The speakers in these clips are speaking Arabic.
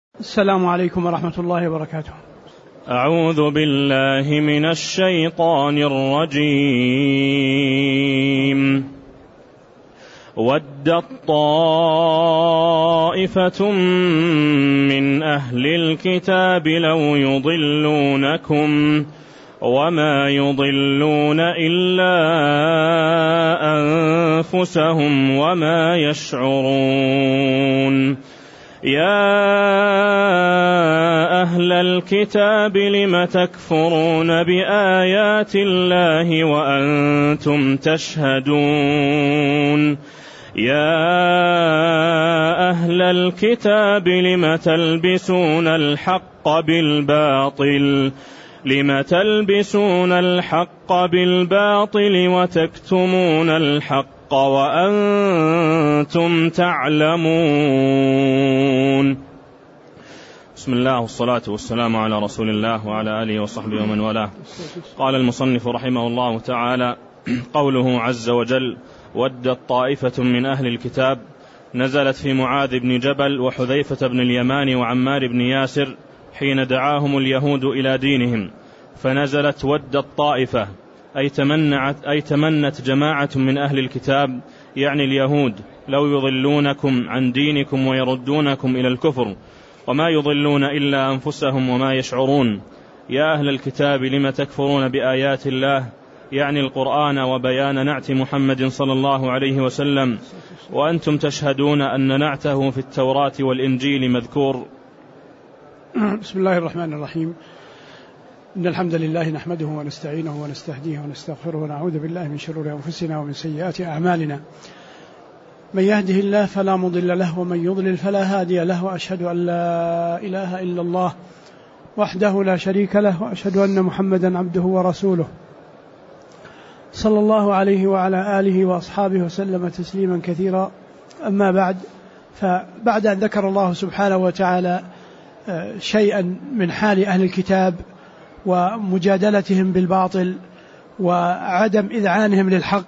السلام عليكم ورحمة الله وبركاته. أعوذ بالله من الشيطان الرجيم. ودت طائفة من أهل الكتاب لو يضلونكم وما يضلون إلا أنفسهم وما يشعرون. يا أهل الكتاب لم تكفرون بآيات الله وأنتم تشهدون. يا أهل الكتاب لم تلبسون الحق بالباطل وتكتمون الحق وأنتم تعلمون. بسم الله والصلاة والسلام على رسول الله وعلى آله وصحبه ومن والاه. قال المصنف رحمه الله تعالى: قوله عز وجل: ودت طائفة من أهل الكتاب، نزلت في معاذ بن جبل وحذيفة بن اليمان وعمار بن ياسر حين دعاهم اليهود إلى دينهم، فنزلت ودت طائفة أي تمنت جماعة من أهل الكتاب يعني اليهود لو يضلونكم عن دينكم ويردونكم إلى الكفر وما يضلون إلا أنفسهم وما يشعرون. يا أهل الكتاب لم تكفرون بآيات الله يعني القرآن وبيان نعت محمد صلى الله عليه وسلم وأنتم تشهدون أن نعته في التوراة والإنجيل مذكور. بسم الله الرحمن الرحيم. إن الحمد لله نحمده ونستعينه ونستهديه ونستغفره ونعوذ بالله من شرور أنفسنا ومن سيئات أعمالنا. من يهده الله فلا مضل له ومن يضلل فلا هادي له، وأشهد أن لا إله إلا الله وحده لا شريك له، وأشهد أن محمدا عبده ورسوله صلى الله عليه وعلى آله وأصحابه وسلم تسليما كثيرا. أما بعد، فبعد أن ذكر الله سبحانه وتعالى شيئا من حال أهل الكتاب ومجادلتهم بالباطل وعدم إذعانهم للحق،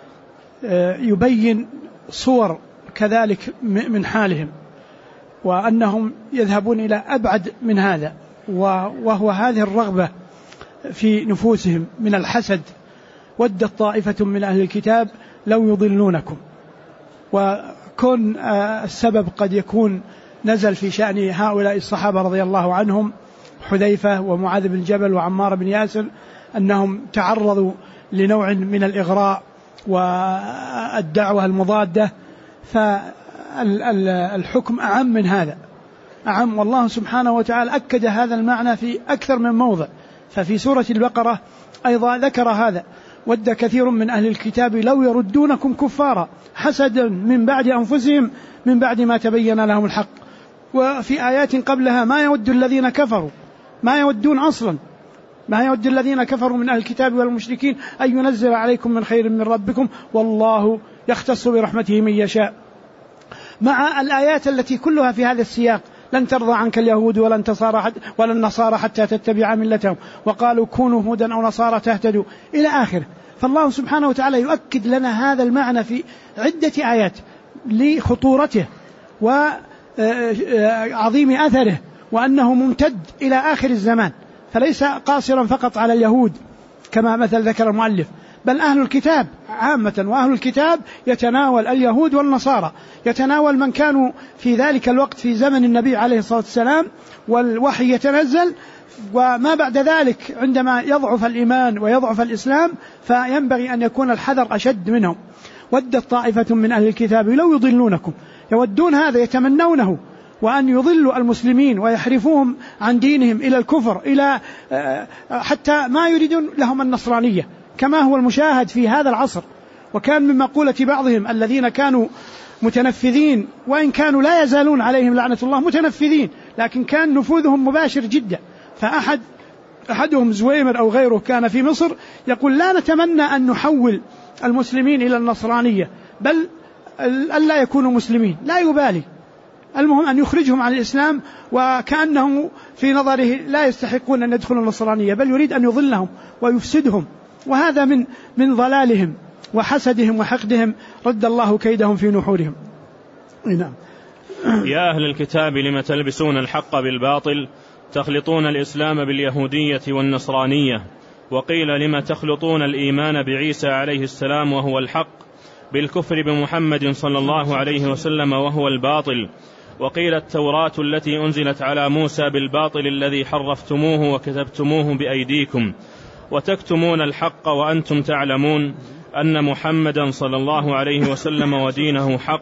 يبين صور كذلك من حالهم، وأنهم يذهبون إلى أبعد من هذا، وهو هذه الرغبة في نفوسهم من الحسد. ودت طائفة من أهل الكتاب لو يضلونكم، وكن السبب قد يكون نزل في شأن هؤلاء الصحابة رضي الله عنهم، حذيفة ومعاذ بن جبل وعمار بن ياسر، أنهم تعرضوا لنوع من الإغراء والدعوة المضادة، فالحكم أعم من هذا، أعم. والله سبحانه وتعالى أكد هذا المعنى في أكثر من موضع، ففي سورة البقرة أيضا ذكر هذا: ود كثير من أهل الكتاب لو يردونكم كفارا حسدا من بعد أنفسهم من بعد ما تبين لهم الحق. وفي آيات قبلها: ما يود الذين كفروا، ما يودون أصلا، ما يود الذين كفروا من أهل الكتاب والمشركين أن ينزل عليكم من خير من ربكم والله يختص برحمته من يشاء. مع الآيات التي كلها في هذا السياق: لن ترضى عنك اليهود ولا النصارى حتى تتبع ملتهم، وقالوا كونوا هودا أو نصارى تهتدوا، إلى آخره. فالله سبحانه وتعالى يؤكد لنا هذا المعنى في عدة آيات لخطورته وعظيم أثره، وأنه ممتد إلى آخر الزمان، فليس قاصرا فقط على اليهود كما مثل ذكر المؤلف، بل أهل الكتاب عامة. وأهل الكتاب يتناول اليهود والنصارى، يتناول من كانوا في ذلك الوقت في زمن النبي عليه الصلاة والسلام والوحي يتنزل، وما بعد ذلك عندما يضعف الإيمان ويضعف الإسلام فينبغي أن يكون الحذر أشد منهم. ودت طائفة من أهل الكتاب لو يضلونكم، يودون هذا، يتمنونه، وأن يضلوا المسلمين ويحرفوهم عن دينهم إلى الكفر، إلى حتى ما يريدون لهم النصرانية كما هو المشاهد في هذا العصر. وكان من مقولة بعضهم الذين كانوا متنفذين، وإن كانوا لا يزالون عليهم لعنة الله متنفذين، لكن كان نفوذهم مباشر جدا. فأحدهم زويمر أو غيره كان في مصر يقول: لا نتمنى أن نحول المسلمين إلى النصرانية، بل ألا يكونوا مسلمين، لا يبالي، المهم أن يخرجهم عن الإسلام، وكأنهم في نظره لا يستحقون أن يدخلوا النصرانية، بل يريد أن يضلهم ويفسدهم. وهذا من ضلالهم وحسدهم وحقدهم، رد الله كيدهم في نحورهم. نعم. يا أهل الكتاب لم تلبسون الحق بالباطل تخلطون الإسلام باليهودية والنصرانية. وقيل لم تخلطون الإيمان بعيسى عليه السلام وهو الحق بالكفر بمحمد صلى الله عليه وسلم وهو الباطل. وقيل التوراة التي أنزلت على موسى بالباطل الذي حرفتموه وكتبتموه بأيديكم وتكتمون الحق وأنتم تعلمون أن محمدا صلى الله عليه وسلم ودينه حق.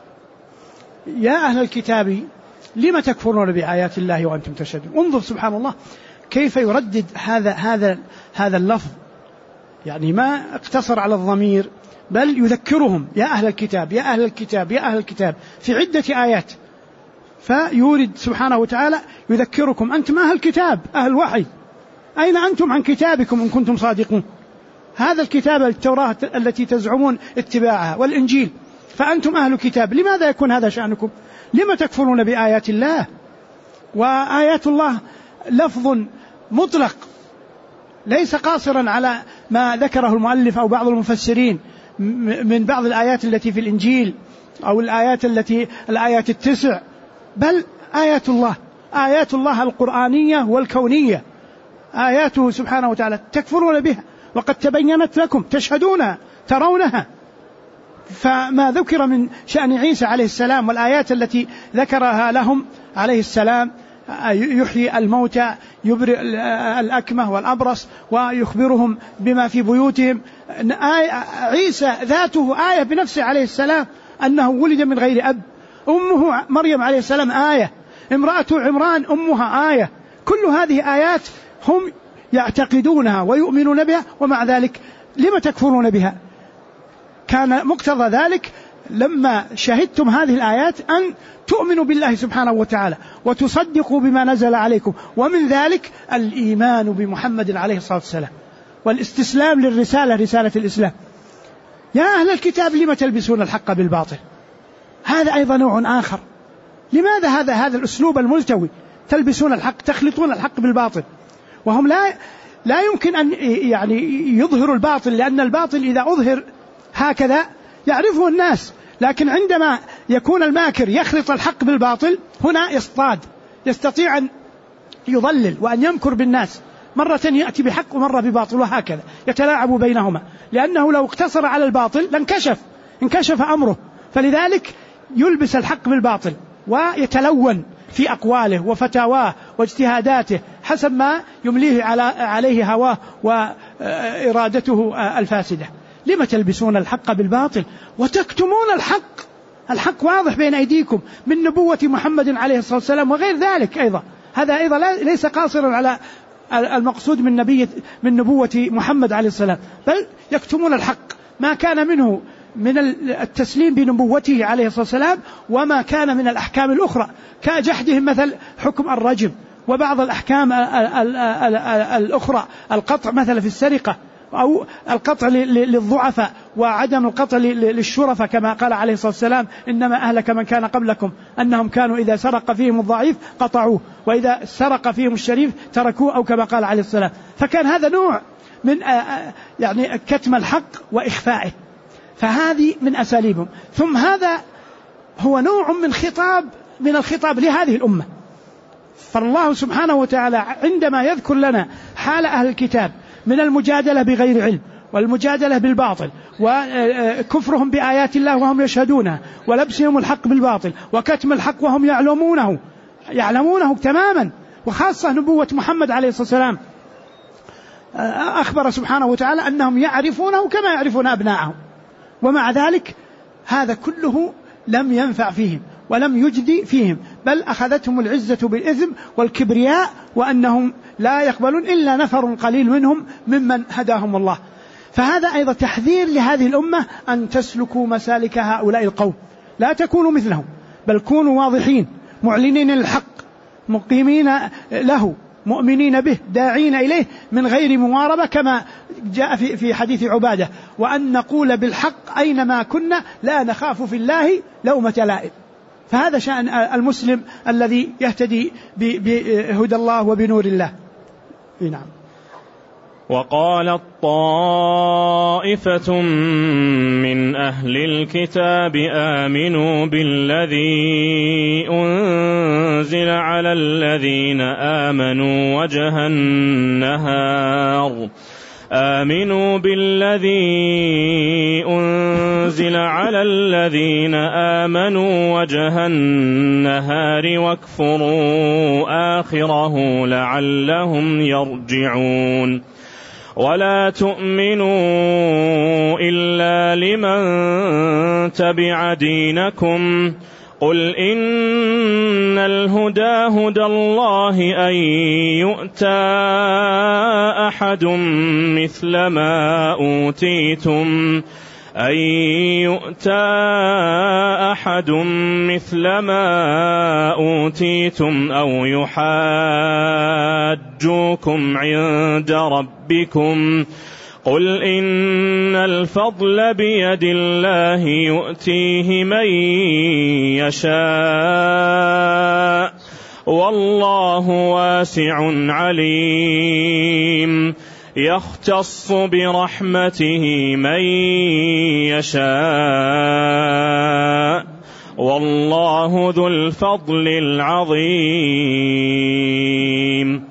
يا أهل الكتاب لم تكفرون بآيات الله وأنتم تشهدون. انظر سبحان الله كيف يردد هذا اللفظ، يعني ما اقتصر على الضمير بل يذكرهم يا أهل الكتاب يا أهل الكتاب يا أهل الكتاب في عدة آيات. فيورد سبحانه وتعالى يذكركم أنتم أهل الكتاب أهل وحي، أين أنتم عن كتابكم إن كنتم صادقون؟ هذا الكتاب التوراة التي تزعمون اتباعها والإنجيل، فأنتم أهل كتاب، لماذا يكون هذا شأنكم؟ لما تكفرون بآيات الله؟ وآيات الله لفظ مطلق ليس قاصرا على ما ذكره المؤلف أو بعض المفسرين من بعض الآيات التي في الإنجيل أو الآيات 9، بل آيات الله القرآنية والكونية، آياته سبحانه وتعالى تكفرون بها وقد تبينت لكم تشهدونها ترونها. فما ذكر من شأن عيسى عليه السلام والآيات التي ذكرها لهم عليه السلام، يحيي الموتى يبرئ الأكمه والأبرص ويخبرهم بما في بيوتهم، عيسى ذاته آية بنفسه عليه السلام أنه ولد من غير أب، أمه مريم عليه السلام آية، امرأة عمران أمها آية، كل هذه آيات هم يعتقدونها ويؤمنون بها، ومع ذلك لما تكفرون بها؟ كان مقتضى ذلك لما شهدتم هذه الآيات أن تؤمنوا بالله سبحانه وتعالى وتصدقوا بما نزل عليكم، ومن ذلك الإيمان بمحمد عليه الصلاة والسلام والاستسلام للرسالة، رسالة الإسلام. يا أهل الكتاب لما تلبسون الحق بالباطل؟ هذا أيضا نوع آخر. لماذا هذا الأسلوب الملتوي؟ تلبسون الحق، تخلطون الحق بالباطل، وهم لا يمكن أن يعني يظهروا الباطل، لأن الباطل إذا أظهر هكذا يعرفه الناس، لكن عندما يكون الماكر يخلط الحق بالباطل هنا يصطاد، يستطيع أن يضلل وأن يمكر بالناس، مرة يأتي بحق ومرة بباطل، وهكذا يتلاعب بينهما، لأنه لو اقتصر على الباطل انكشف أمره. فلذلك يلبس الحق بالباطل ويتلون في أقواله وفتاواه واجتهاداته حسب ما يمليه عليه هواه وإرادته الفاسدة. لما تلبسون الحق بالباطل وتكتمون الحق واضح بين أيديكم من نبوة محمد عليه الصلاة والسلام وغير ذلك أيضا. هذا أيضا ليس قاصرا على المقصود من نبوة محمد عليه السلام، بل يكتمون الحق ما كان منه من التسليم بنبوته عليه الصلاة والسلام، وما كان من الأحكام الأخرى كجحدهم مثل حكم الرجم، وبعض الأحكام الأخرى القطع مثل في السرقة، أو القطع للضعفاء وعدم القطع للشرفاء، كما قال عليه الصلاة والسلام إنما أهلك من كان قبلكم أنهم كانوا إذا سرق فيهم الضعيف قطعوه وإذا سرق فيهم الشريف تركوه، أو كما قال عليه السلام. فكان هذا نوع من يعني كتم الحق وإخفائه، فهذه من أساليبهم. ثم هذا هو نوع من الخطاب لهذه الأمة. فالله سبحانه وتعالى عندما يذكر لنا حال أهل الكتاب من المجادلة بغير علم والمجادلة بالباطل وكفرهم بآيات الله وهم يشهدونها ولبسهم الحق بالباطل وكتم الحق وهم يعلمونه تماما، وخاصة نبوة محمد عليه الصلاة والسلام أخبر سبحانه وتعالى أنهم يعرفونه كما يعرفون أبناءهم، ومع ذلك هذا كله لم ينفع فيهم ولم يجدي فيهم، بل أخذتهم العزة بالإثم والكبرياء، وأنهم لا يقبلون إلا نفر قليل منهم ممن هداهم الله. فهذا أيضا تحذير لهذه الأمة أن تسلكوا مسالك هؤلاء القوم، لا تكونوا مثلهم، بل كونوا واضحين معلنين الحق مقيمين له مؤمنين به داعين إليه من غير مواربة، كما جاء في حديث عبادة، وأن نقول بالحق أينما كنا لا نخاف في الله لومة لائم. فهذا شأن المسلم الذي يهتدي بهدى الله وبنور الله. نعم. وقالت طائفة من أهل الكتاب آمنوا بالذي أنزل على الذين آمنوا وجه النهار واكفروا آخره لعلهم يرجعون ولا تؤمنوا إلا لمن تبع دينكم قل إن الهدى هدى الله أن يؤتى أحد مثل ما أوتيتم أو يحاجوكم عند ربكم قل إن الفضل بيد الله يؤتيه من يشاء والله واسع عليم يختص برحمته من يشاء والله ذو الفضل العظيم.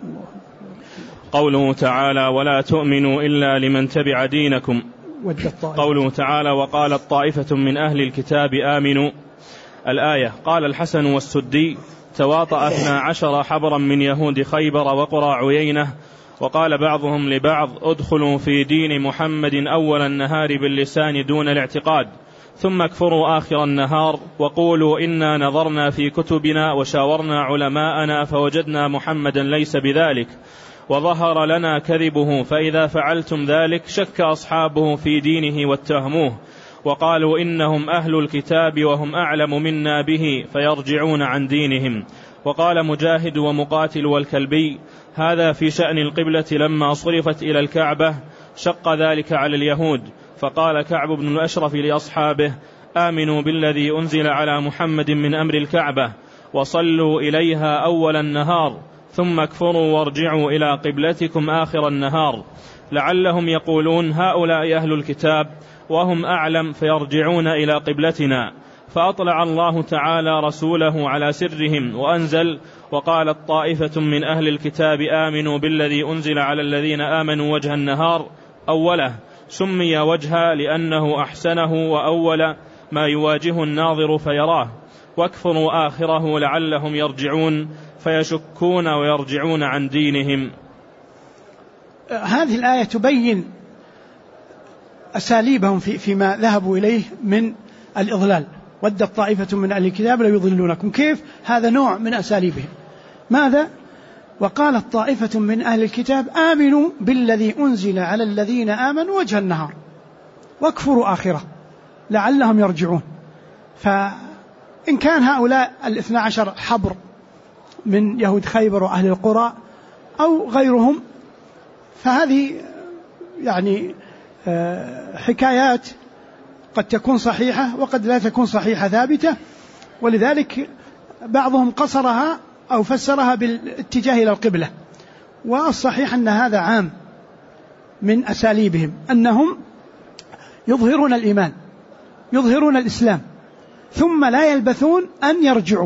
قوله تعالى ولا تؤمنوا إلا لمن تبع دينكم. قوله تعالى وقالت طائفة من أهل الكتاب آمنوا. الآية. قال الحسن والسدي تواطأ 12 حبرا من يهود خيبر وقرى عيينة وقال بعضهم لبعض ادخلوا في دين محمد أول النهار باللسان دون الاعتقاد ثم اكفروا آخر النهار وقولوا إنا نظرنا في كتبنا وشاورنا علماءنا فوجدنا محمدا ليس بذلك وظهر لنا كذبه فإذا فعلتم ذلك شك أصحابه في دينه واتهموه وقالوا إنهم أهل الكتاب وهم أعلم منا به فيرجعون عن دينهم. وقال مجاهد ومقاتل والكلبي هذا في شأن القبلة لما صرفت إلى الكعبة شق ذلك على اليهود فقال كعب بن الأشرف لأصحابه آمنوا بالذي أنزل على محمد من أمر الكعبة وصلوا إليها أول النهار ثم اكفروا وارجعوا إلى قبلتكم آخر النهار لعلهم يقولون هؤلاء أهل الكتاب وهم أعلم فيرجعون إلى قبلتنا فأطلع الله تعالى رسوله على سرهم وأنزل وقالت طائفة من أهل الكتاب آمنوا بالذي أنزل على الذين آمنوا وجه النهار أوله سمي وجها لأنه أحسنه وأول ما يواجه الناظر فيراه واكفروا آخره لعلهم يرجعون فيشكون ويرجعون عن دينهم. هذه الآية تبين أساليبهم فيما ذهبوا إليه من الإضلال. ودت طائفة من أهل الكتاب لا يضلونكم. كيف؟ هذا نوع من أساليبهم. ماذا؟ وقالت طائفة من أهل الكتاب آمنوا بالذي أنزل على الذين آمنوا وجه النهار واكفروا آخره لعلهم يرجعون. فإن كان هؤلاء 12 حبر من يهود خيبر وأهل القرى أو غيرهم فهذه يعني حكايات قد تكون صحيحة وقد لا تكون صحيحة ثابتة ولذلك بعضهم قصرها أو فسرها بالاتجاه إلى القبلة والصحيح أن هذا عام من أساليبهم أنهم يظهرون الإيمان يظهرون الإسلام ثم لا يلبثون أن يرجعوا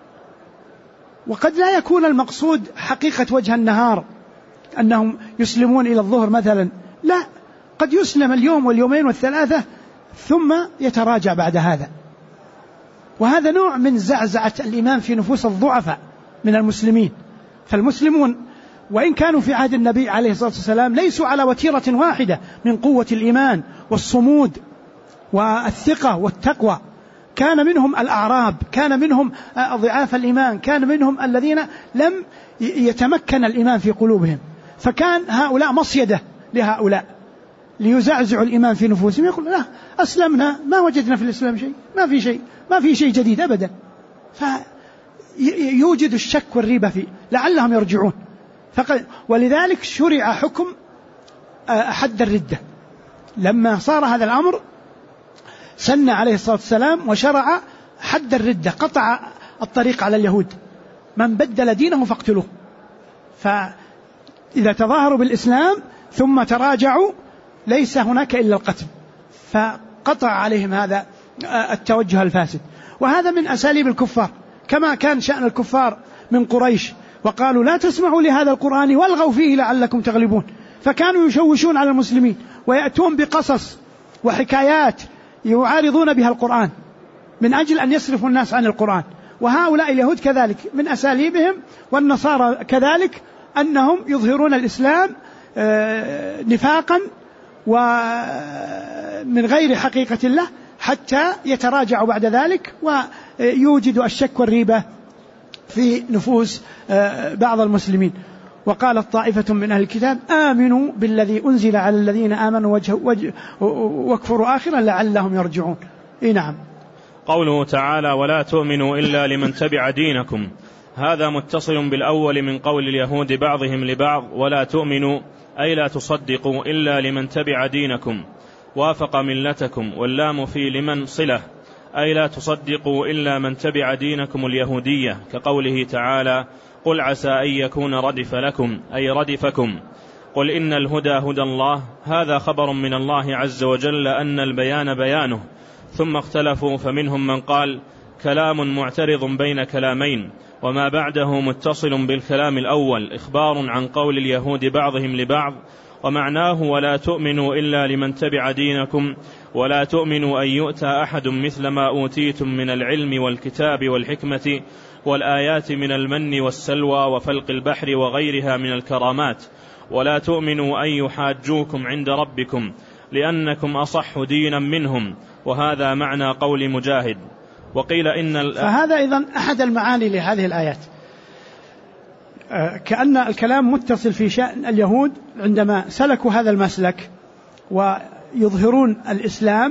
وقد لا يكون المقصود حقيقة وجه النهار أنهم يسلمون إلى الظهر مثلا لا قد يسلم اليوم واليومين والثلاثة ثم يتراجع بعد هذا وهذا نوع من زعزعة الإيمان في نفوس الضعفاء من المسلمين. فالمسلمون وإن كانوا في عهد النبي عليه الصلاة والسلام ليسوا على وتيرة واحدة من قوة الإيمان والصمود والثقة والتقوى. كان منهم الأعراب كان منهم ضعاف الإيمان كان منهم الذين لم يتمكن الإيمان في قلوبهم فكان هؤلاء مصيدة لهؤلاء ليزعزعوا الإيمان في نفوسهم يقول لا أسلمنا ما وجدنا في الإسلام شيء ما في شيء جديد أبدا فيوجد الشك والريبة فيه لعلهم يرجعون. ولذلك شرع حكم حد الردة لما صار هذا الأمر سن عليه الصلاة والسلام وشرع حد الردة قطع الطريق على اليهود من بدل دينه فاقتلوه. فإذا تظاهروا بالإسلام ثم تراجعوا ليس هناك إلا القتل، فقطع عليهم هذا التوجه الفاسد. وهذا من أساليب الكفار، كما كان شأن الكفار من قريش وقالوا لا تسمعوا لهذا القرآن والغوا فيه لعلكم تغلبون، فكانوا يشوشون على المسلمين ويأتون بقصص وحكايات يعارضون بها القرآن من أجل أن يصرفوا الناس عن القرآن. وهؤلاء اليهود كذلك من أساليبهم، والنصارى كذلك، أنهم يظهرون الإسلام نفاقا ومن غير حقيقة الله حتى يتراجعوا بعد ذلك ويوجدوا الشك والريبة في نفوس بعض المسلمين. وقالت طائفة من أهل الكتاب آمنوا بالذي أنزل على الذين آمنوا واكفروا آخرا لعلهم يرجعون. نعم. قوله تعالى ولا تؤمنوا إلا لمن تبع دينكم، هذا متصل بالأول من قول اليهود بعضهم لبعض ولا تؤمنوا أي لا تصدقوا إلا لمن تبع دينكم وافق ملتكم، واللام في لمن صلة أي لا تصدقوا إلا من تبع دينكم اليهودية، كقوله تعالى قل عسى أن يكون ردف لكم أي ردفكم. قل إن الهدى هدى الله، هذا خبر من الله عز وجل أن البيان بيانه. ثم اختلفوا فمنهم من قال كلام معترض بين كلامين، وما بعده متصل بالكلام الأول إخبار عن قول اليهود بعضهم لبعض، ومعناه ولا تؤمنوا إلا لمن تبع دينكم ولا تؤمنوا أن يؤتى أحد مثل ما أوتيتم من العلم والكتاب والحكمة والآيات من المن والسلوى وفلق البحر وغيرها من الكرامات، ولا تؤمنوا أن يحاجوكم عند ربكم لأنكم أصح دينا منهم، وهذا معنى قول مجاهد. وقيل إن فهذا أيضا أحد المعاني لهذه الآيات، كأن الكلام متصل في شأن اليهود عندما سلكوا هذا المسلك ويظهرون الإسلام،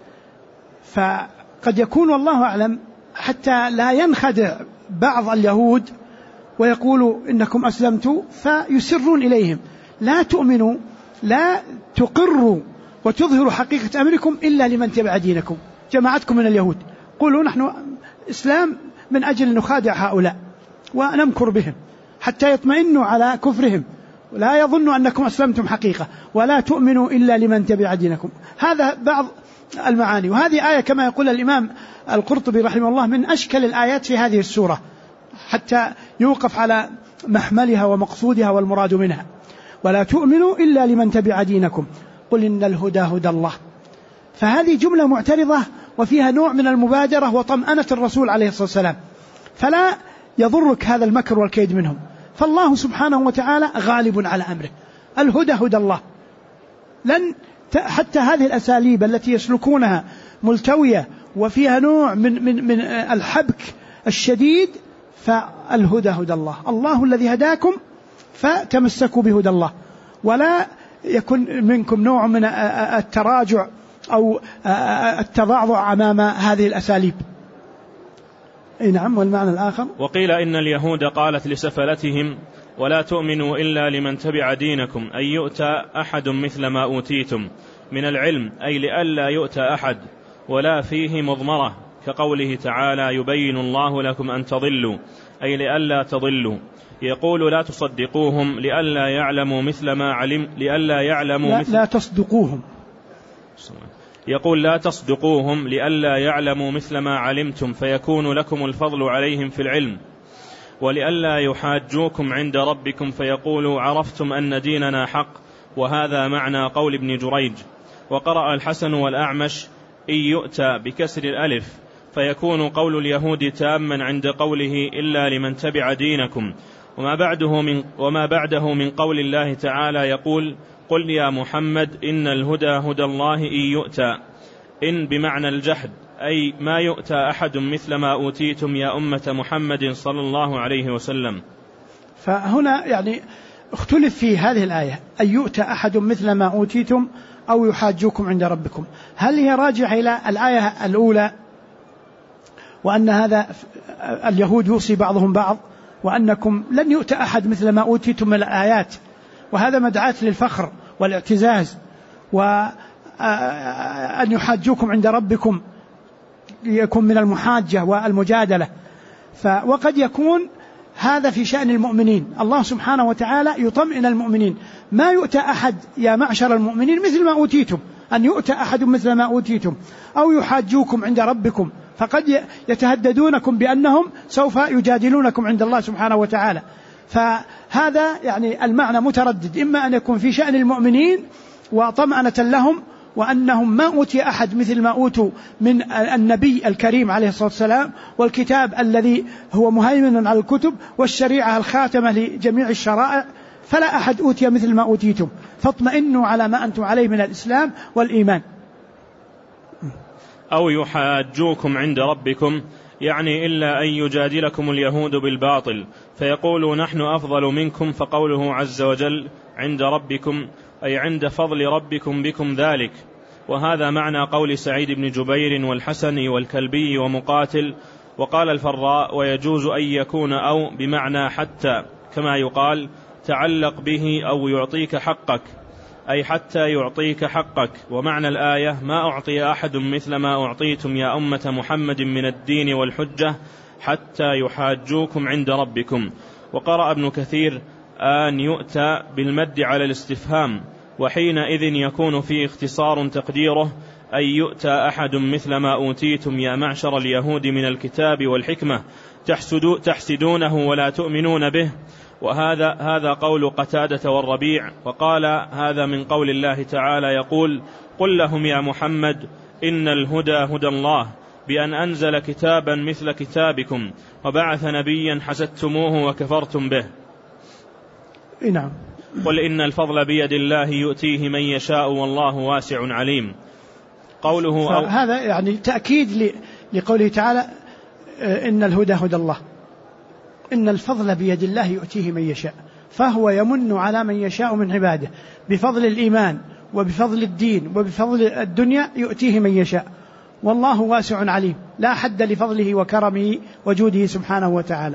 فقد يكون والله أعلم حتى لا ينخدع بعض اليهود ويقولوا إنكم أسلمتوا فيسرون إليهم لا تؤمنوا لا تقروا وتظهروا حقيقة أمركم إلا لمن تبع دينكم، جماعتكم من اليهود قولوا نحن إسلام من أجل نخادع هؤلاء ونمكر بهم حتى يطمئنوا على كفرهم ولا يظنوا أنكم أسلمتم حقيقة، ولا تؤمنوا إلا لمن تبع دينكم. هذا بعض المعاني. وهذه آية كما يقول الإمام القرطبي رحمه الله من أشكل الآيات في هذه السورة حتى يوقف على محملها ومقصودها والمراد منها. ولا تؤمنوا إلا لمن تبع دينكم قل إن الهدى هدى الله. فهذه جملة معترضة وفيها نوع من المبادرة وطمأنة الرسول عليه الصلاة والسلام، فلا يضرك هذا المكر والكيد منهم، فالله سبحانه وتعالى غالب على أمره. الهدى هدى الله، لن حتى هذه الأساليب التي يسلكونها ملتوية وفيها نوع من الحبك الشديد، فالهدى هدى الله، الله الذي هداكم فتمسكوا بهدى الله، ولا يكن منكم نوع من التراجع أو التضعضع أمام هذه الأساليب. نعم. والمعنى الآخر وقيل إن اليهود قالت لسفلتهم ولا تؤمنوا إلا لمن تبع دينكم أن يؤتى أحد مثل ما أوتيتم من العلم أي لئلا يؤتى أحد، ولا فيه مضمرة كقوله تعالى يبين الله لكم أن تضلوا أي لئلا تضلوا. يقول لا تصدقوهم لئلا يعلموا مثل ما علم لئلا يعلموا مثل لا تصدقوهم. يقول لا تصدقوهم لئلا يعلموا مثل ما علمتم فيكون لكم الفضل عليهم في العلم، ولئلا يحاجوكم عند ربكم فيقولوا عرفتم أن ديننا حق، وهذا معنى قول ابن جريج. وقرأ الحسن والأعمش إن يؤتى بكسر الألف فيكون قول اليهود تاما عند قوله إلا لمن تبع دينكم. وما بعده من قول الله تعالى يقول قل يا محمد إن الهدى هدى الله إن يؤتى، إن بمعنى الجحد أي ما يؤتى أحد مثل ما أوتيتم يا أمة محمد صلى الله عليه وسلم. فهنا يعني اختلف في هذه الآية أن يؤتى أحد مثل ما أوتيتم أو يحاجوكم عند ربكم، هل هي راجعة إلى الآية الأولى وأن هذا اليهود يوصي بعضهم بعض وأنكم لن يؤتى أحد مثل ما أوتيتم من الآيات، وهذا مدعاة للفخر والاعتزاز، وأن يحاجوكم عند ربكم يكون من المحاجة والمجادلة. وقد يكون هذا في شأن المؤمنين. الله سبحانه وتعالى يطمئن المؤمنين. ما يؤتى أحد يا معشر المؤمنين مثل ما أوتيتم، أن يؤتى أحد مثل ما أوتيتم أو يحاجوكم عند ربكم، فقد يتهددونكم بأنهم سوف يجادلونكم عند الله سبحانه وتعالى. فهذا يعني المعنى متردد، إما أن يكون في شأن المؤمنين وطمأنة لهم وأنهم ما أوتي أحد مثل ما أوتوا من النبي الكريم عليه الصلاة والسلام والكتاب الذي هو مهيمن على الكتب والشريعة الخاتمة لجميع الشرائع، فلا أحد أوتي مثل ما أوتيتم فاطمئنوا على ما أنتم عليه من الإسلام والإيمان. أو يحاجوكم عند ربكم، يعني إلا أن يجادلكم اليهود بالباطل فيقولوا نحن أفضل منكم، فقوله عز وجل عند ربكم أي عند فضل ربكم بكم ذلك. وهذا معنى قول سعيد بن جبير والحسن والكلبي ومقاتل. وقال الفراء ويجوز أن يكون أو بمعنى حتى، كما يقال تعلق به أو يعطيك حقك، أي حتى يعطيك حقك. ومعنى الآية ما أعطي أحد مثل ما أعطيتم يا أمة محمد من الدين والحجة حتى يحاجوكم عند ربكم. وقرأ ابن كثير أن يؤتى بالمد على الاستفهام، وحينئذ يكون فيه اختصار تقديره أن يؤتى أحد مثل ما أوتيتم يا معشر اليهود من الكتاب والحكمة تحسدونه ولا تؤمنون به. وهذا قول قتادة والربيع. وقال هذا من قول الله تعالى يقول قل لهم يا محمد إن الهدى هدى الله بأن أنزل كتابا مثل كتابكم وبعث نبيا حسدتموه وكفرتم به. نعم. قل إن الفضل بيد الله يؤتيه من يشاء والله واسع عليم. قوله هذا يعني تأكيد لقوله تعالى إن الهدى هدى الله، إن الفضل بيد الله يؤتيه من يشاء، فهو يمن على من يشاء من عباده بفضل الإيمان وبفضل الدين وبفضل الدنيا يؤتيه من يشاء، والله واسع عليم لا حد لفضله وكرمه وجوده سبحانه وتعالى.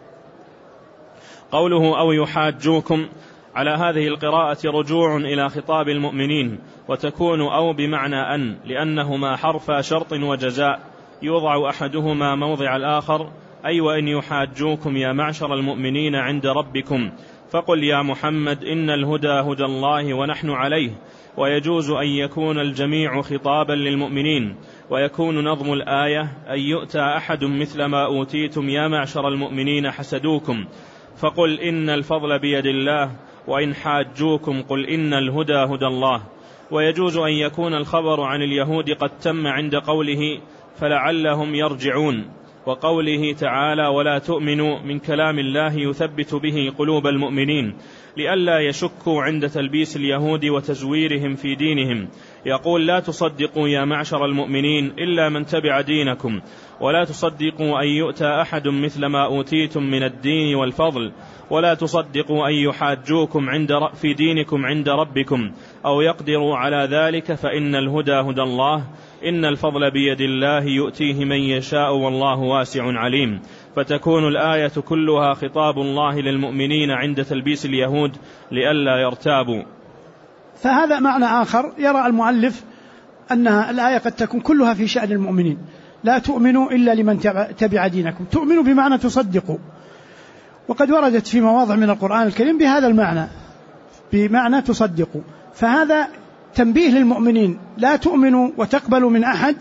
قوله أو يحاجوكم على هذه القراءة رجوع إلى خطاب المؤمنين، وتكون أو بمعنى أن، لأنهما حرف شرط وجزاء يوضع أحدهما موضع الآخر، أي وإن يحاجوكم يا معشر المؤمنين عند ربكم فقل يا محمد إن الهدى هدى الله ونحن عليه. ويجوز أن يكون الجميع خطابا للمؤمنين، ويكون نظم الآية أن يؤتى أحد مثل ما أوتيتم يا معشر المؤمنين حسدوكم فقل إن الفضل بيد الله، وإن حاجوكم قل إن الهدى هدى الله. ويجوز أن يكون الخبر عن اليهود قد تم عند قوله فلعلهم يرجعون، وقوله تعالى ولا تؤمنوا من كلام الله يثبت به قلوب المؤمنين لئلا يشكوا عند تلبيس اليهود وتزويرهم في دينهم. يقول لا تصدقوا يا معشر المؤمنين إلا من تبع دينكم، ولا تصدقوا أن يؤتى أحد مثل ما أوتيتم من الدين والفضل، ولا تصدقوا أن يحاجوكم في دينكم عند ربكم أو يقدروا على ذلك، فإن الهدى هدى الله، إن الفضل بيد الله يؤتيه من يشاء والله واسع عليم. فتكون الآية كلها خطاب الله للمؤمنين عند تلبيس اليهود لئلا يرتابوا. فهذا معنى آخر يرى المؤلف أن الآية قد تكون كلها في شأن المؤمنين، لا تؤمنوا إلا لمن تبع دينكم، تؤمنوا بمعنى تصدقوا، وقد وردت في مواضع من القرآن الكريم بهذا المعنى بمعنى تصدقوا. فهذا تنبيه للمؤمنين لا تؤمنوا وتقبلوا من أحد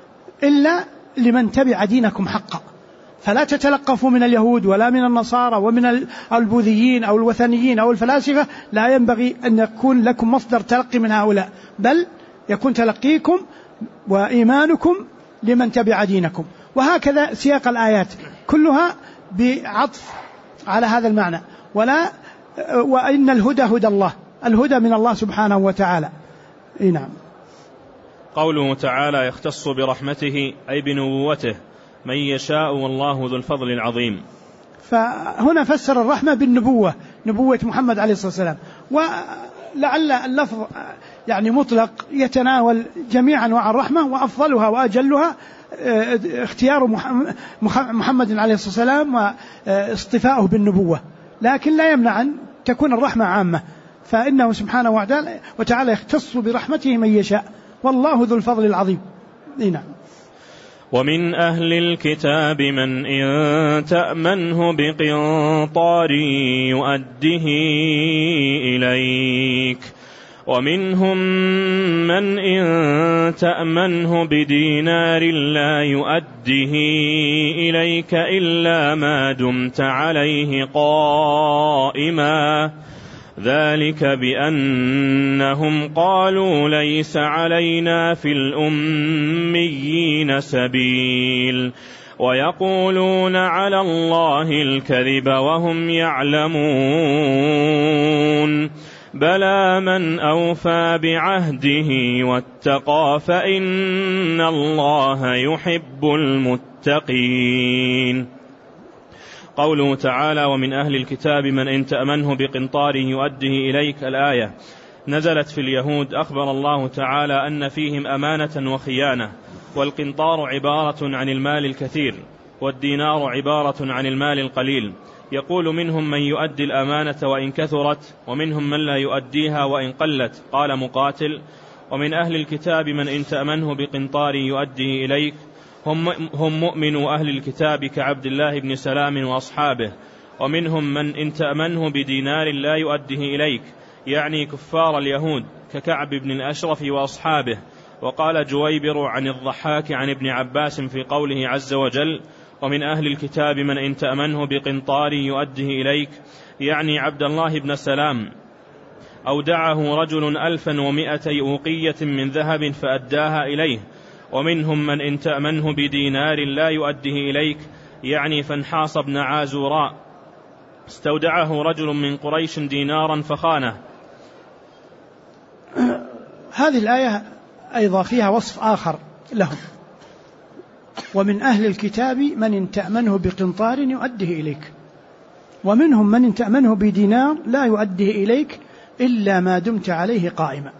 إلا لمن تبع دينكم حقا، فلا تتلقفوا من اليهود ولا من النصارى ومن البوذيين أو الوثنيين أو الفلاسفة، لا ينبغي أن يكون لكم مصدر تلقي من هؤلاء، بل يكون تلقيكم وإيمانكم لمن تبع دينكم. وهكذا سياق الآيات كلها بعطف على هذا المعنى. وإن الهدى هدى الله، الهدى من الله سبحانه وتعالى. نعم. قوله تعالى يختص برحمته أي بنبوته من يشاء والله ذو الفضل العظيم. فهنا فسر الرحمة بالنبوة، نبوة محمد عليه الصلاة والسلام، ولعل اللفظ يعني مطلق يتناول جميع أنواع الرحمة، وأفضلها وأجلها اختيار محمد عليه الصلاة والسلام واصطفاؤه بالنبوة، لكن لا يمنع أن تكون الرحمة عامة، فإنه سبحانه وتعالى يختص برحمته من يشاء والله ذو الفضل العظيم. نعم. ومن أهل الكتاب من إن تأمنه بقنطار يؤده إليك ومنهم من إن تأمنه بدينار لا يؤده إليك إلا ما دمت عليه قائما ذلك بأنهم قالوا ليس علينا في الأميين سبيل ويقولون على الله الكذب وهم يعلمون بلى من أوفى بعهده واتقى فإن الله يحب المتقين. قوله تعالى ومن أهل الكتاب من إن تأمنه بقنطار يؤده إليك الآية نزلت في اليهود. أخبر الله تعالى أن فيهم أمانة وخيانة، والقنطار عبارة عن المال الكثير والدينار عبارة عن المال القليل. يقول منهم من يؤدي الأمانة وإن كثرت ومنهم من لا يؤديها وإن قلت. قال مقاتل ومن أهل الكتاب من إن تأمنه بقنطار يؤديه إليك هم مؤمنو أهل الكتاب كعبد الله بن سلام وأصحابه، ومنهم من إن تأمنه بدينار لا يؤديه إليك يعني كفار اليهود ككعب بن الأشرف وأصحابه. وقال جويبر عن الضحاك عن ابن عباس في قوله عز وجل ومن أهل الكتاب من إن تأمنه بقنطار يؤديه إليك يعني عبد الله بن سلام. أودعه رجل 1100 أوقية من ذهب فأداها إليه. ومنهم من إن تأمنه بدينار لا يؤديه إليك يعني فانحاص بن عازوراء استودعه رجل من قريش دينارا فخانه. هذه الآية أيضا فيها وصف آخر لهم، ومن أهل الكتاب من إن تأمنه بقنطار يؤديه إليك ومنهم من إن تأمنه بدينار لا يؤديه إليك إلا ما دمت عليه قائما.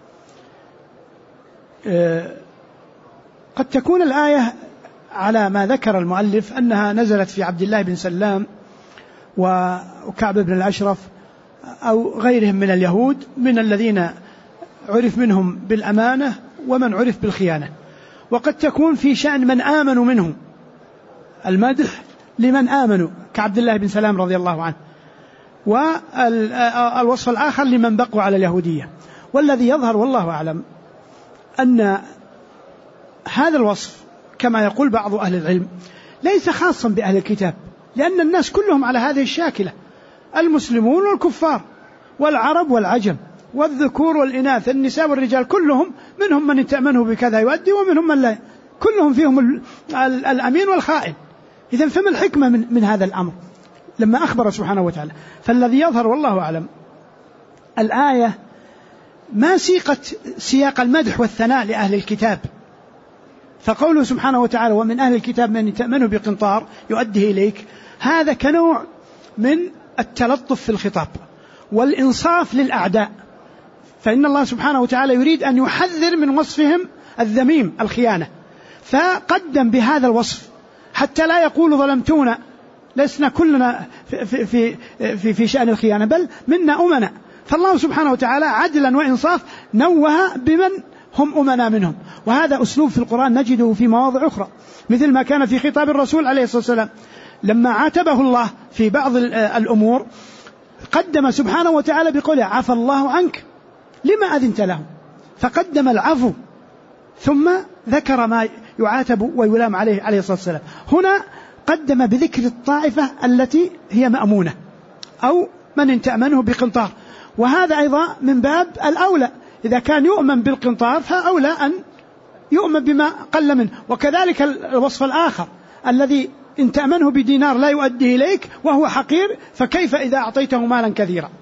قد تكون الآية على ما ذكر المؤلف أنها نزلت في عبد الله بن سلام وكعب بن الأشرف أو غيرهم من اليهود من الذين عرف منهم بالأمانة ومن عرف بالخيانة، وقد تكون في شأن من آمنوا منهم، المدح لمن آمنوا كعبد الله بن سلام رضي الله عنه، والوصف الآخر لمن بقوا على اليهودية. والذي يظهر والله أعلم أن هذا الوصف كما يقول بعض أهل العلم ليس خاصا بأهل الكتاب، لأن الناس كلهم على هذه الشاكلة، المسلمون والكفار والعرب والعجم والذكور والإناث النساء والرجال كلهم، منهم من تأمنه بكذا يؤدي ومنهم من لا، كلهم فيهم الأمين والخائن. إذن فما الحكمة من هذا الأمر لما أخبر سبحانه وتعالى؟ فالذي يظهر والله أعلم الآية ما سيقت سياق المدح والثناء لأهل الكتاب، فقوله سبحانه وتعالى ومن أهل الكتاب من تأمنه بقنطار يؤديه إليك هذا كنوع من التلطف في الخطاب والإنصاف للأعداء، فإن الله سبحانه وتعالى يريد أن يحذر من وصفهم الذميم الخيانة، فقدم بهذا الوصف حتى لا يقولوا ظلمتونا، لسنا كلنا في شأن الخيانة بل منا أمنا. فالله سبحانه وتعالى عدلا وإنصاف نوه بمن هم أمنا منهم، وهذا أسلوب في القرآن نجده في مواضع أخرى، مثل ما كان في خطاب الرسول عليه الصلاة والسلام لما عاتبه الله في بعض الأمور قدم سبحانه وتعالى بقوله عفى الله عنك لما أذنت لهم، فقدم العفو ثم ذكر ما يعاتب ويلام عليه الصلاة والسلام. هنا قدم بذكر الطائفة التي هي مأمونة أو من إن تأمنه بقنطار، وهذا أيضا من باب الأولى، إذا كان يؤمن بالقنطار فأولى أن يؤمن بما قل منه. وكذلك الوصف الآخر الذي إن تأمنه بدينار لا يؤديه إليك وهو حقير فكيف إذا أعطيته مالا كثيرا.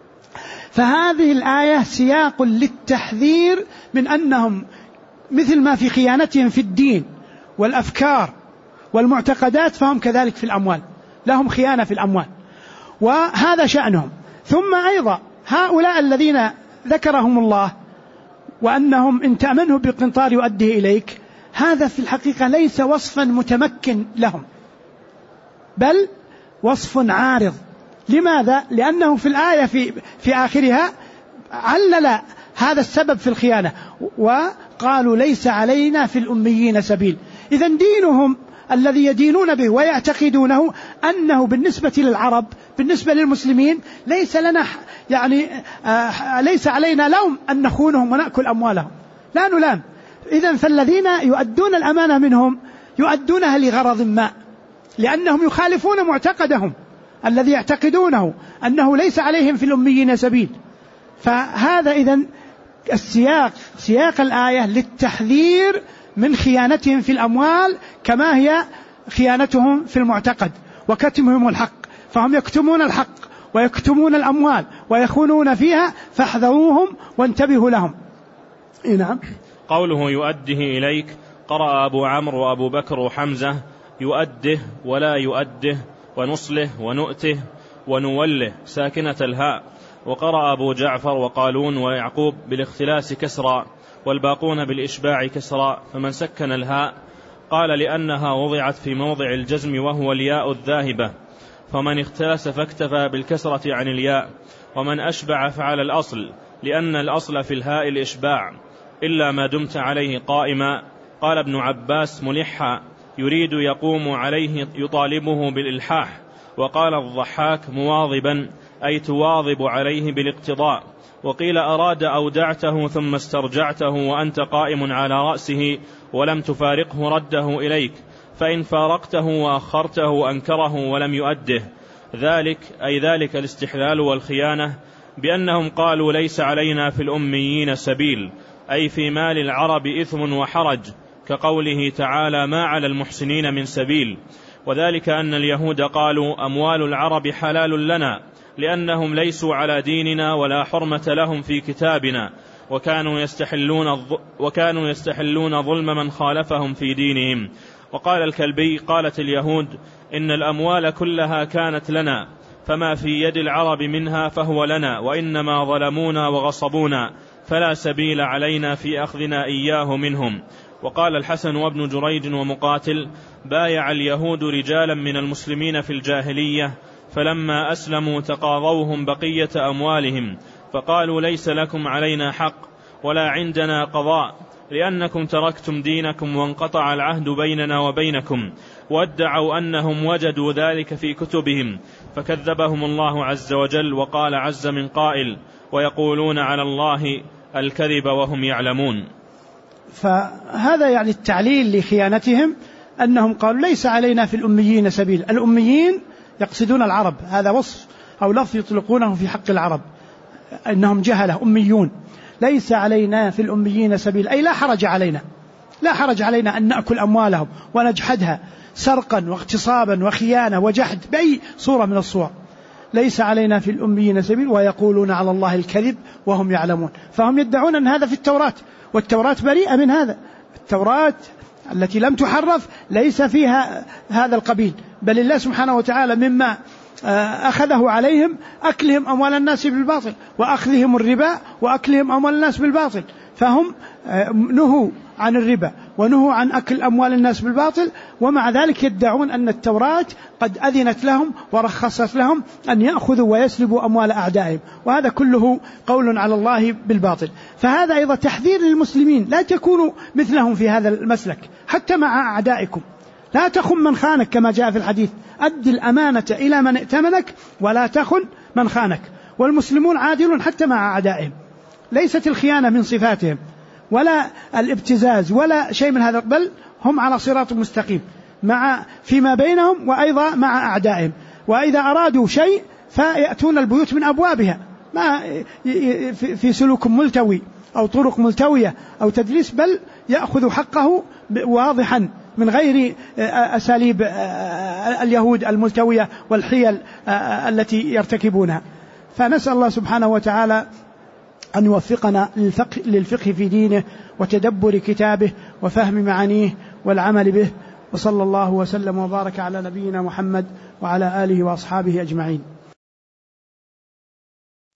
فهذه الآية سياق للتحذير من أنهم مثل ما في خيانتهم في الدين والأفكار والمعتقدات فهم كذلك في الأموال، لهم خيانة في الأموال وهذا شأنهم. ثم أيضا هؤلاء الذين ذكرهم الله وأنهم إن تأمنه بقنطار يؤديه إليك، هذا في الحقيقة ليس وصفا متمكن لهم بل وصف عارض. لماذا؟ لأنه في الآية في آخرها علل هذا السبب في الخيانة وقالوا ليس علينا في الأميين سبيل. إذن دينهم الذي يدينون به ويعتقدونه أنه بالنسبة للعرب بالنسبة للمسلمين ليس لنا ليس علينا لوم أن نخونهم ونأكل أموالهم، لا نلام. إذن فالذين يؤدون الأمانة منهم يؤدونها لغرض ما، لأنهم يخالفون معتقدهم الذي يعتقدونه أنه ليس عليهم في الأميين سبيل. فهذا إذن سياق الآية للتحذير من خيانتهم في الأموال كما هي خيانتهم في المعتقد وكتمهم الحق، فهم يكتمون الحق ويكتمون الأموال ويخونون فيها، فاحذروهم وانتبهوا لهم. نعم. قوله يؤده إليك، قرأ أبو عمرو وأبو بكر وحمزة يؤده ولا يؤده ونصله ونؤته ونوله ساكنة الهاء، وقرأ أبو جعفر وقالون ويعقوب بالاختلاس كسرا، والباقون بالإشباع كسرا، فمن سكن الهاء قال لأنها وضعت في موضع الجزم وهو الياء الذاهبة، فمن اختلس فاكتفى بالكسرة عن الياء، ومن أشبع فعل الأصل لأن الأصل في الهاء الإشباع إلا ما دمت عليه قائما. قال ابن عباس ملحا يريد يقوم عليه يطالبه بالإلحاح، وقال الضحاك مواظبا أي تواظب عليه بالاقتضاء، وقيل أراد أودعته ثم استرجعته وأنت قائم على رأسه ولم تفارقه رده إليك، فإن فارقته وأخرته أنكره ولم يؤده. ذلك أي ذلك الاستحلال والخيانة بأنهم قالوا ليس علينا في الأميين سبيل، أي في مال العرب إثم وحرج، كقوله تعالى ما على المحسنين من سبيل. وذلك أن اليهود قالوا أموال العرب حلال لنا لأنهم ليسوا على ديننا ولا حرمة لهم في كتابنا، وكانوا يستحلون ظلم من خالفهم في دينهم. وقال الكلبي قالت اليهود إن الأموال كلها كانت لنا، فما في يد العرب منها فهو لنا، وإنما ظلمونا وغصبونا، فلا سبيل علينا في أخذنا إياه منهم. وقال الحسن وابن جريج ومقاتل بايع اليهود رجالا من المسلمين في الجاهلية، فلما أسلموا تقاضوهم بقية أموالهم، فقالوا ليس لكم علينا حق ولا عندنا قضاء، لأنكم تركتم دينكم وانقطع العهد بيننا وبينكم، وادعوا أنهم وجدوا ذلك في كتبهم، فكذبهم الله عز وجل. وقال عز من قائل ويقولون على الله الكذب وهم يعلمون. فهذا يعني التعليل لخيانتهم أنهم قالوا ليس علينا في الأميين سبيل. الأميين يقصدون العرب، هذا وصف أو لفظ يطلقونه في حق العرب أنهم جهلة أميون. ليس علينا في الأميين سبيل أي لا حرج علينا، لا حرج علينا أن نأكل أموالهم ونجحدها سرقا واغتصابا وخيانة وجحد بأي صورة من الصور. ليس علينا في الأميين سبيل ويقولون على الله الكذب وهم يعلمون. فهم يدعون أن هذا في التوراة، والتوراة بريئة من هذا. التوراة التي لم تحرف ليس فيها هذا القبيل، بل الله سبحانه وتعالى مما أخذه عليهم أكلهم أموال الناس بالباطل وأخذهم الربا وأكلهم أموال الناس بالباطل. فهم نهوا عن الربا ونهوا عن أكل أموال الناس بالباطل، ومع ذلك يدعون أن التوراة قد أذنت لهم ورخصت لهم أن يأخذوا ويسلبوا أموال أعدائهم، وهذا كله قول على الله بالباطل. فهذا أيضا تحذير للمسلمين، لا تكونوا مثلهم في هذا المسلك حتى مع أعدائكم. لا تخن من خانك كما جاء في الحديث، أد الأمانة إلى من ائتمنك ولا تخن من خانك. والمسلمون عادلون حتى مع أعدائهم، ليست الخيانة من صفاتهم ولا الابتزاز ولا شيء من هذا، بل هم على صراط مستقيم فيما بينهم وأيضا مع أعدائهم. وإذا أرادوا شيء فيأتون البيوت من أبوابها، ما في سلوك ملتوي أو طرق ملتوية أو تدليس، بل يأخذ حقه واضحا من غير أساليب اليهود الملتوية والحيل التي يرتكبونها. فنسأل الله سبحانه وتعالى أن يوفقنا للفقه في دينه وتدبر كتابه وفهم معانيه والعمل به، وصلى الله وسلم وبارك على نبينا محمد وعلى آله وأصحابه أجمعين.